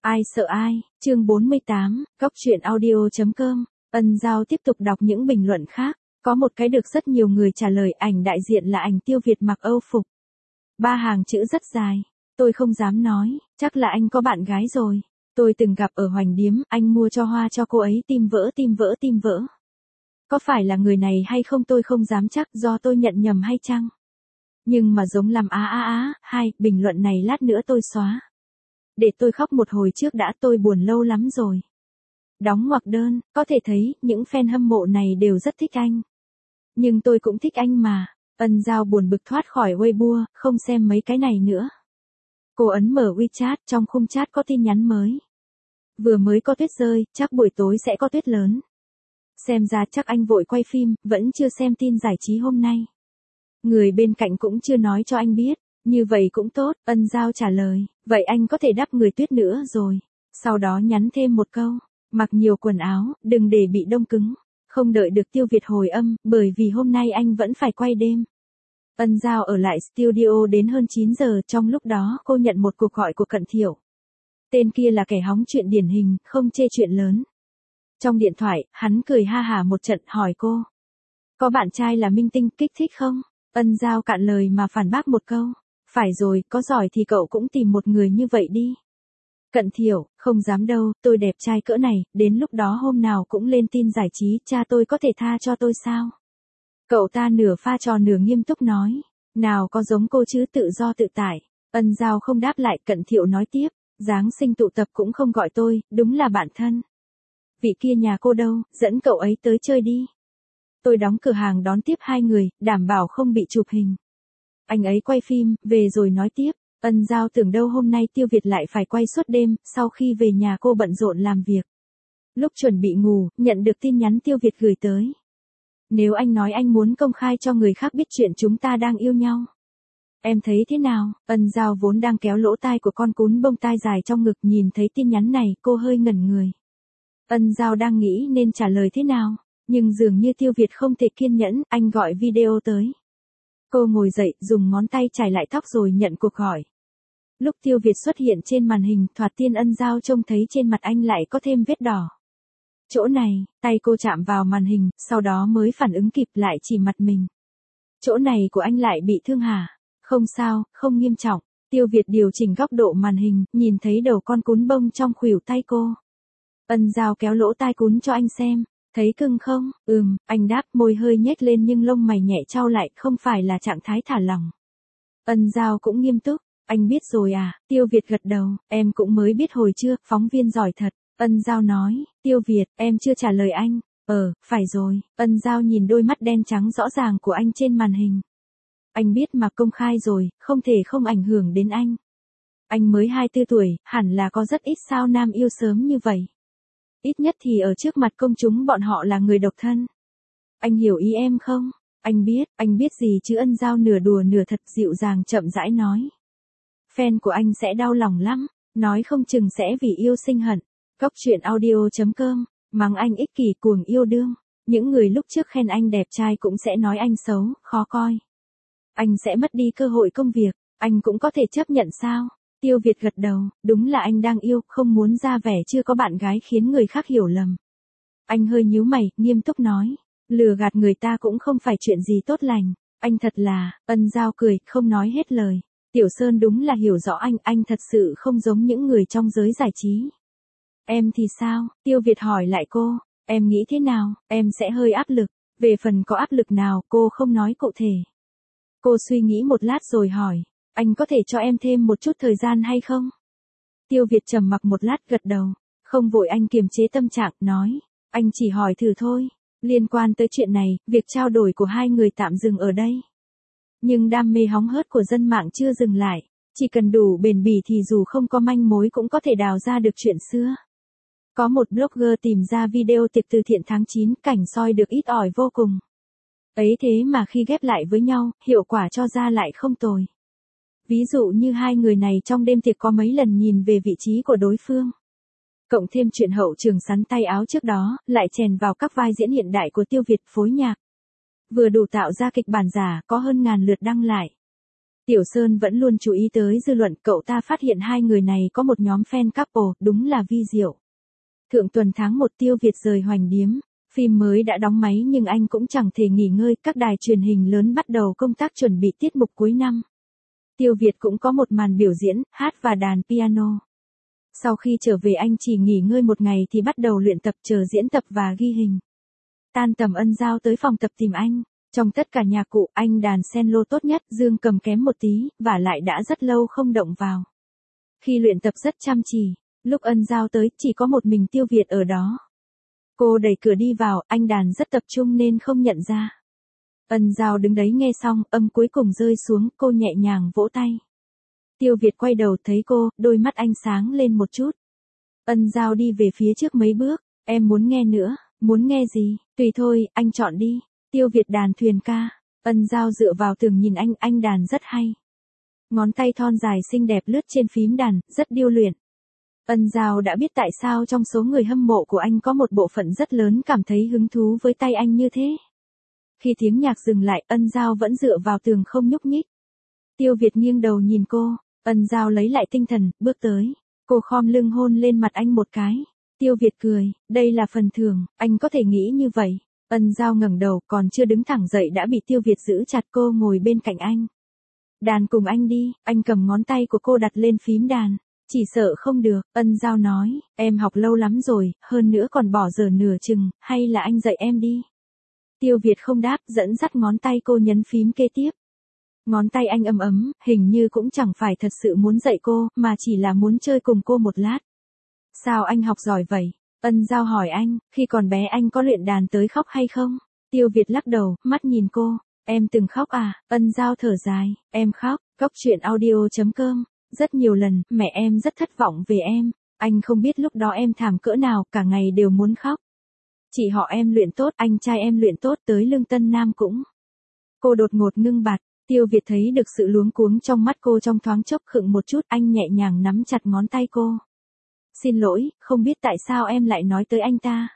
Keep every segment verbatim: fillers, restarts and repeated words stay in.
Ai sợ ai, chương bốn mươi tám, góc truyện audio chấm com. Ân Giao tiếp tục đọc những bình luận khác, có một cái được rất nhiều người trả lời, ảnh đại diện là ảnh Tiêu Việt mặc Âu phục. Ba hàng chữ rất dài, tôi không dám nói, chắc là anh có bạn gái rồi. Tôi từng gặp ở Hoành Điếm, anh mua cho hoa cho cô ấy, tim vỡ tim vỡ tim vỡ. Có phải là người này hay không tôi không dám chắc, do tôi nhận nhầm hay chăng? Nhưng mà giống làm á á á, hai, bình luận này lát nữa tôi xóa. Để tôi khóc một hồi trước đã, tôi buồn lâu lắm rồi. Đóng ngoặc đơn, có thể thấy, những fan hâm mộ này đều rất thích anh. Nhưng tôi cũng thích anh mà. Ân Giao buồn bực thoát khỏi Weibo, không xem mấy cái này nữa. Cô ấn mở WeChat, trong khung chat có tin nhắn mới. Vừa mới có tuyết rơi, chắc buổi tối sẽ có tuyết lớn. Xem ra chắc anh vội quay phim, vẫn chưa xem tin giải trí hôm nay. Người bên cạnh cũng chưa nói cho anh biết. Như vậy cũng tốt, Ân Giao trả lời, vậy anh có thể đắp người tuyết nữa rồi. Sau đó nhắn thêm một câu, mặc nhiều quần áo, đừng để bị đông cứng. Không đợi được Tiêu Việt hồi âm, bởi vì hôm nay anh vẫn phải quay đêm. Ân Giao ở lại studio đến hơn chín giờ, trong lúc đó cô nhận một cuộc gọi của Cận Thiệu. Tên kia là kẻ hóng chuyện điển hình, không chê chuyện lớn. Trong điện thoại, hắn cười ha hả một trận, hỏi cô. Có bạn trai là minh tinh, kích thích không? Ân Giao cạn lời mà phản bác một câu. Phải rồi, có giỏi thì cậu cũng tìm một người như vậy đi. Cận Thiệu, không dám đâu, tôi đẹp trai cỡ này, đến lúc đó hôm nào cũng lên tin giải trí, cha tôi có thể tha cho tôi sao? Cậu ta nửa pha trò nửa nghiêm túc nói, nào có giống cô chứ, tự do tự tại. Ân Giao không đáp lại, Cận Thiệu nói tiếp, Giáng sinh tụ tập cũng không gọi tôi, đúng là bạn thân. Vị kia nhà cô đâu, dẫn cậu ấy tới chơi đi. Tôi đóng cửa hàng đón tiếp hai người, đảm bảo không bị chụp hình. Anh ấy quay phim, về rồi nói tiếp. Ân Giao tưởng đâu hôm nay Tiêu Việt lại phải quay suốt đêm, sau khi về nhà cô bận rộn làm việc. Lúc chuẩn bị ngủ, nhận được tin nhắn Tiêu Việt gửi tới. Nếu anh nói anh muốn công khai cho người khác biết chuyện chúng ta đang yêu nhau. Em thấy thế nào? Ân Giao vốn đang kéo lỗ tai của con cún bông tai dài trong ngực, nhìn thấy tin nhắn này, cô hơi ngẩn người. Ân Giao đang nghĩ nên trả lời thế nào, nhưng dường như Tiêu Việt không thể kiên nhẫn, anh gọi video tới. Cô ngồi dậy, dùng ngón tay chải lại tóc rồi nhận cuộc gọi. Lúc Tiêu Việt xuất hiện trên màn hình, thoạt tiên Ân Giao trông thấy trên mặt anh lại có thêm vết đỏ. Chỗ này, tay cô chạm vào màn hình, sau đó mới phản ứng kịp, lại chỉ mặt mình. Chỗ này của anh lại bị thương hả? Không sao, không nghiêm trọng. Tiêu Việt điều chỉnh góc độ màn hình, nhìn thấy đầu con cún bông trong khuỷu tay cô. Ân Giao kéo lỗ tai cún cho anh xem. Thấy cưng không? Ừm, anh đáp, môi hơi nhếch lên nhưng lông mày nhẹ chau lại, không phải là trạng thái thả lỏng. Ân Giao cũng nghiêm túc, anh biết rồi à? Tiêu Việt gật đầu, em cũng mới biết hồi chưa, phóng viên giỏi thật. Ân Giao nói, Tiêu Việt, em chưa trả lời anh. Ờ, phải rồi. Ân Giao nhìn đôi mắt đen trắng rõ ràng của anh trên màn hình. Anh biết mà, công khai rồi, không thể không ảnh hưởng đến anh. Anh mới hai mươi tư tuổi, hẳn là có rất ít sao nam yêu sớm như vậy. Ít nhất thì ở trước mặt công chúng bọn họ là người độc thân. Anh hiểu ý em không? Anh biết, anh biết gì chứ? Ân Giao nửa đùa nửa thật, dịu dàng chậm rãi nói. Fan của anh sẽ đau lòng lắm, nói không chừng sẽ vì yêu sinh hận. Góc truyện audio chấm com, mắng anh ích kỷ cuồng yêu đương. Những người lúc trước khen anh đẹp trai cũng sẽ nói anh xấu, khó coi. Anh sẽ mất đi cơ hội công việc, anh cũng có thể chấp nhận sao? Tiêu Việt gật đầu, đúng là anh đang yêu, không muốn ra vẻ chưa có bạn gái khiến người khác hiểu lầm. Anh hơi nhíu mày, nghiêm túc nói, lừa gạt người ta cũng không phải chuyện gì tốt lành, anh thật là. Ân Giao cười, không nói hết lời. Tiểu Sơn đúng là hiểu rõ anh, anh thật sự không giống những người trong giới giải trí. Em thì sao? Tiêu Việt hỏi lại cô, em nghĩ thế nào? Em sẽ hơi áp lực, về phần có áp lực nào, cô không nói cụ thể. Cô suy nghĩ một lát rồi hỏi, anh có thể cho em thêm một chút thời gian hay không? Tiêu Việt trầm mặc một lát, gật đầu, không vội. Anh kiềm chế tâm trạng, nói, anh chỉ hỏi thử thôi. Liên quan tới chuyện này, việc trao đổi của hai người tạm dừng ở đây. Nhưng đam mê hóng hớt của dân mạng chưa dừng lại, chỉ cần đủ bền bỉ thì dù không có manh mối cũng có thể đào ra được chuyện xưa. Có một blogger tìm ra video tiệc từ thiện tháng chín, cảnh soi được ít ỏi vô cùng. Ấy thế mà khi ghép lại với nhau, hiệu quả cho ra lại không tồi. Ví dụ như hai người này trong đêm tiệc có mấy lần nhìn về vị trí của đối phương. Cộng thêm chuyện hậu trường sắn tay áo trước đó, lại chèn vào các vai diễn hiện đại của Tiêu Việt phối nhạc. Vừa đủ tạo ra kịch bản giả, có hơn ngàn lượt đăng lại. Tiểu Sơn vẫn luôn chú ý tới dư luận, cậu ta phát hiện hai người này có một nhóm fan couple, đúng là vi diệu. Thượng tuần tháng một Tiêu Việt rời Hoành Điếm, phim mới đã đóng máy nhưng anh cũng chẳng thể nghỉ ngơi, các đài truyền hình lớn bắt đầu công tác chuẩn bị tiết mục cuối năm. Tiêu Việt cũng có một màn biểu diễn, hát và đàn piano. Sau khi trở về anh chỉ nghỉ ngơi một ngày thì bắt đầu luyện tập, chờ diễn tập và ghi hình. Tan tầm Ân Giao tới phòng tập tìm anh. Trong tất cả nhạc cụ, anh đàn cello tốt nhất, dương cầm kém một tí, và lại đã rất lâu không động vào. Khi luyện tập rất chăm chỉ, lúc Ân Giao tới, chỉ có một mình Tiêu Việt ở đó. Cô đẩy cửa đi vào, anh đàn rất tập trung nên không nhận ra. Ân Giao đứng đấy nghe xong, âm cuối cùng rơi xuống, cô nhẹ nhàng vỗ tay. Tiêu Việt quay đầu thấy cô, đôi mắt anh sáng lên một chút. Ân Giao đi về phía trước mấy bước, em muốn nghe nữa, muốn nghe gì, tùy thôi, anh chọn đi. Tiêu Việt đàn thuyền ca, Ân Giao dựa vào tường nhìn anh, anh đàn rất hay. Ngón tay thon dài xinh đẹp lướt trên phím đàn, rất điêu luyện. Ân Giao đã biết tại sao trong số người hâm mộ của anh có một bộ phận rất lớn cảm thấy hứng thú với tay anh như thế. Khi tiếng nhạc dừng lại, Ân Giao vẫn dựa vào tường không nhúc nhích. Tiêu Việt nghiêng đầu nhìn cô, Ân Giao lấy lại tinh thần, bước tới. Cô khom lưng hôn lên mặt anh một cái. Tiêu Việt cười, đây là phần thưởng, anh có thể nghĩ như vậy. Ân Giao ngẩng đầu, còn chưa đứng thẳng dậy đã bị Tiêu Việt giữ chặt, cô ngồi bên cạnh anh. Đàn cùng anh đi, anh cầm ngón tay của cô đặt lên phím đàn. Chỉ sợ không được, Ân Giao nói, em học lâu lắm rồi, hơn nữa còn bỏ giờ nửa chừng, hay là anh dạy em đi. Tiêu Việt không đáp, dẫn dắt ngón tay cô nhấn phím kế tiếp. Ngón tay anh ấm ấm, hình như cũng chẳng phải thật sự muốn dạy cô, mà chỉ là muốn chơi cùng cô một lát. Sao anh học giỏi vậy? Ân Giao hỏi anh, khi còn bé anh có luyện đàn tới khóc hay không? Tiêu Việt lắc đầu, mắt nhìn cô, em từng khóc à? Ân Giao thở dài, em khóc, Cóc truyện audio chấm com. Rất nhiều lần, mẹ em rất thất vọng về em, anh không biết lúc đó em thảm cỡ nào, cả ngày đều muốn khóc. Chị họ em luyện tốt, anh trai em luyện tốt, tới Lương Tân Nam cũng. Cô đột ngột ngưng bặt, Tiêu Việt thấy được sự luống cuống trong mắt cô, trong thoáng chốc khựng một chút, anh nhẹ nhàng nắm chặt ngón tay cô. Xin lỗi, không biết tại sao em lại nói tới anh ta.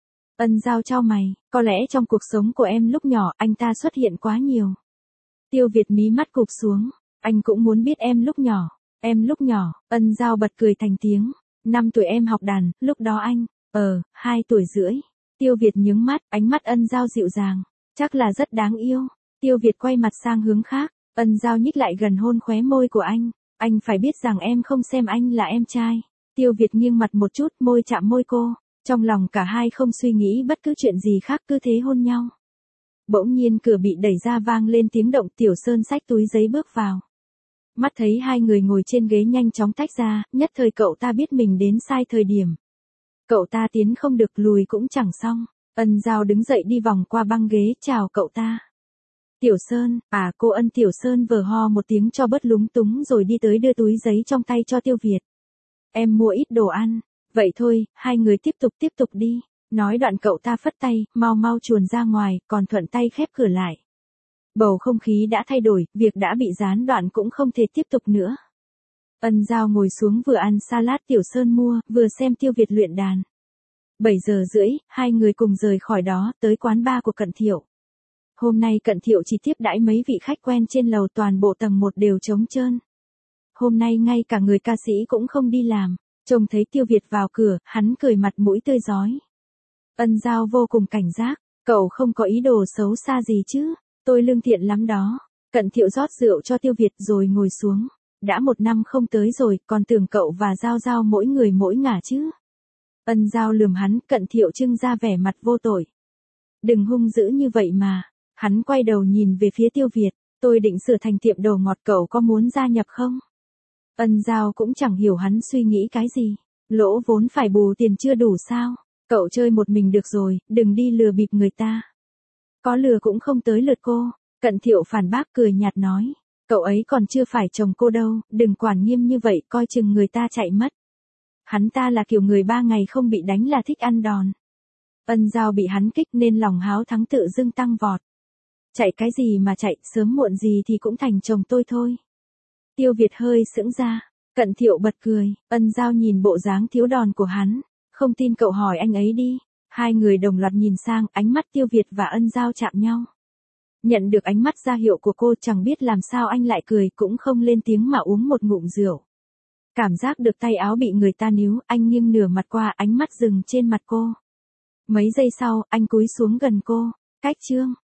Ân Giao chau mày, có lẽ trong cuộc sống của em lúc nhỏ, anh ta xuất hiện quá nhiều. Tiêu Việt mí mắt cụp xuống, anh cũng muốn biết em lúc nhỏ. Em lúc nhỏ, Ân Giao bật cười thành tiếng. Năm tuổi em học đàn, lúc đó anh, ờ, hai tuổi rưỡi. Tiêu Việt nhướng mắt, ánh mắt Ân Giao dịu dàng. Chắc là rất đáng yêu. Tiêu Việt quay mặt sang hướng khác. Ân Giao nhích lại gần hôn khóe môi của anh. Anh phải biết rằng em không xem anh là em trai. Tiêu Việt nghiêng mặt một chút, môi chạm môi cô. Trong lòng cả hai không suy nghĩ bất cứ chuyện gì khác, cứ thế hôn nhau. Bỗng nhiên cửa bị đẩy ra, vang lên tiếng động, Tiểu Sơn xách túi giấy bước vào. Mắt thấy hai người ngồi trên ghế nhanh chóng tách ra, nhất thời cậu ta biết mình đến sai thời điểm. Cậu ta tiến không được, lùi cũng chẳng xong. Ân Giao đứng dậy đi vòng qua băng ghế, chào cậu ta. Tiểu Sơn, à cô Ân. Tiểu Sơn vờ ho một tiếng cho bớt lúng túng rồi đi tới đưa túi giấy trong tay cho Tiêu Việt. Em mua ít đồ ăn, vậy thôi, hai người tiếp tục tiếp tục đi. Nói đoạn cậu ta phất tay, mau mau chuồn ra ngoài, còn thuận tay khép cửa lại. Bầu không khí đã thay đổi, việc đã bị gián đoạn cũng không thể tiếp tục nữa. Ân Giao ngồi xuống vừa ăn salad Tiểu Sơn mua, vừa xem Tiêu Việt luyện đàn. bảy giờ rưỡi, hai người cùng rời khỏi đó, tới quán bar của Cận Thiệu. Hôm nay Cận Thiệu chỉ tiếp đãi mấy vị khách quen trên lầu, toàn bộ tầng một đều trống trơn. Hôm nay ngay cả người ca sĩ cũng không đi làm. Trông thấy Tiêu Việt vào cửa, hắn cười mặt mũi tươi rói. Ân Giao vô cùng cảnh giác, cậu không có ý đồ xấu xa gì chứ? Tôi lương thiện lắm đó. Cận Thiệu rót rượu cho Tiêu Việt rồi ngồi xuống. Đã một năm không tới rồi, còn tưởng cậu và Giao Giao mỗi người mỗi ngả chứ. Ân Giao lườm hắn, Cận Thiệu trưng ra vẻ mặt vô tội. Đừng hung dữ như vậy mà. Hắn quay đầu nhìn về phía Tiêu Việt. Tôi định sửa thành tiệm đồ ngọt, cậu có muốn gia nhập không? Ân Giao cũng chẳng hiểu hắn suy nghĩ cái gì. Lỗ vốn phải bù tiền chưa đủ sao? Cậu chơi một mình được rồi, đừng đi lừa bịp người ta. Có lừa cũng không tới lượt cô. Cận Thiệu phản bác cười nhạt nói. Cậu ấy còn chưa phải chồng cô đâu, đừng quản nghiêm như vậy, coi chừng người ta chạy mất. Hắn ta là kiểu người ba ngày không bị đánh là thích ăn đòn. Ân Giao bị hắn kích nên lòng háo thắng tự dưng tăng vọt. Chạy cái gì mà chạy, sớm muộn gì thì cũng thành chồng tôi thôi. Tiêu Việt hơi sững ra. Cận Thiệu bật cười. Ân Giao nhìn bộ dáng thiếu đòn của hắn. Không tin cậu hỏi anh ấy đi. Hai người đồng loạt nhìn sang, ánh mắt Tiêu Việt và Ân Giao chạm nhau. Nhận được ánh mắt ra hiệu của cô, chẳng biết làm sao anh lại cười, cũng không lên tiếng mà uống một ngụm rượu. Cảm giác được tay áo bị người ta níu, anh nghiêng nửa mặt qua, ánh mắt dừng trên mặt cô. Mấy giây sau, anh cúi xuống gần cô. Cách Trương,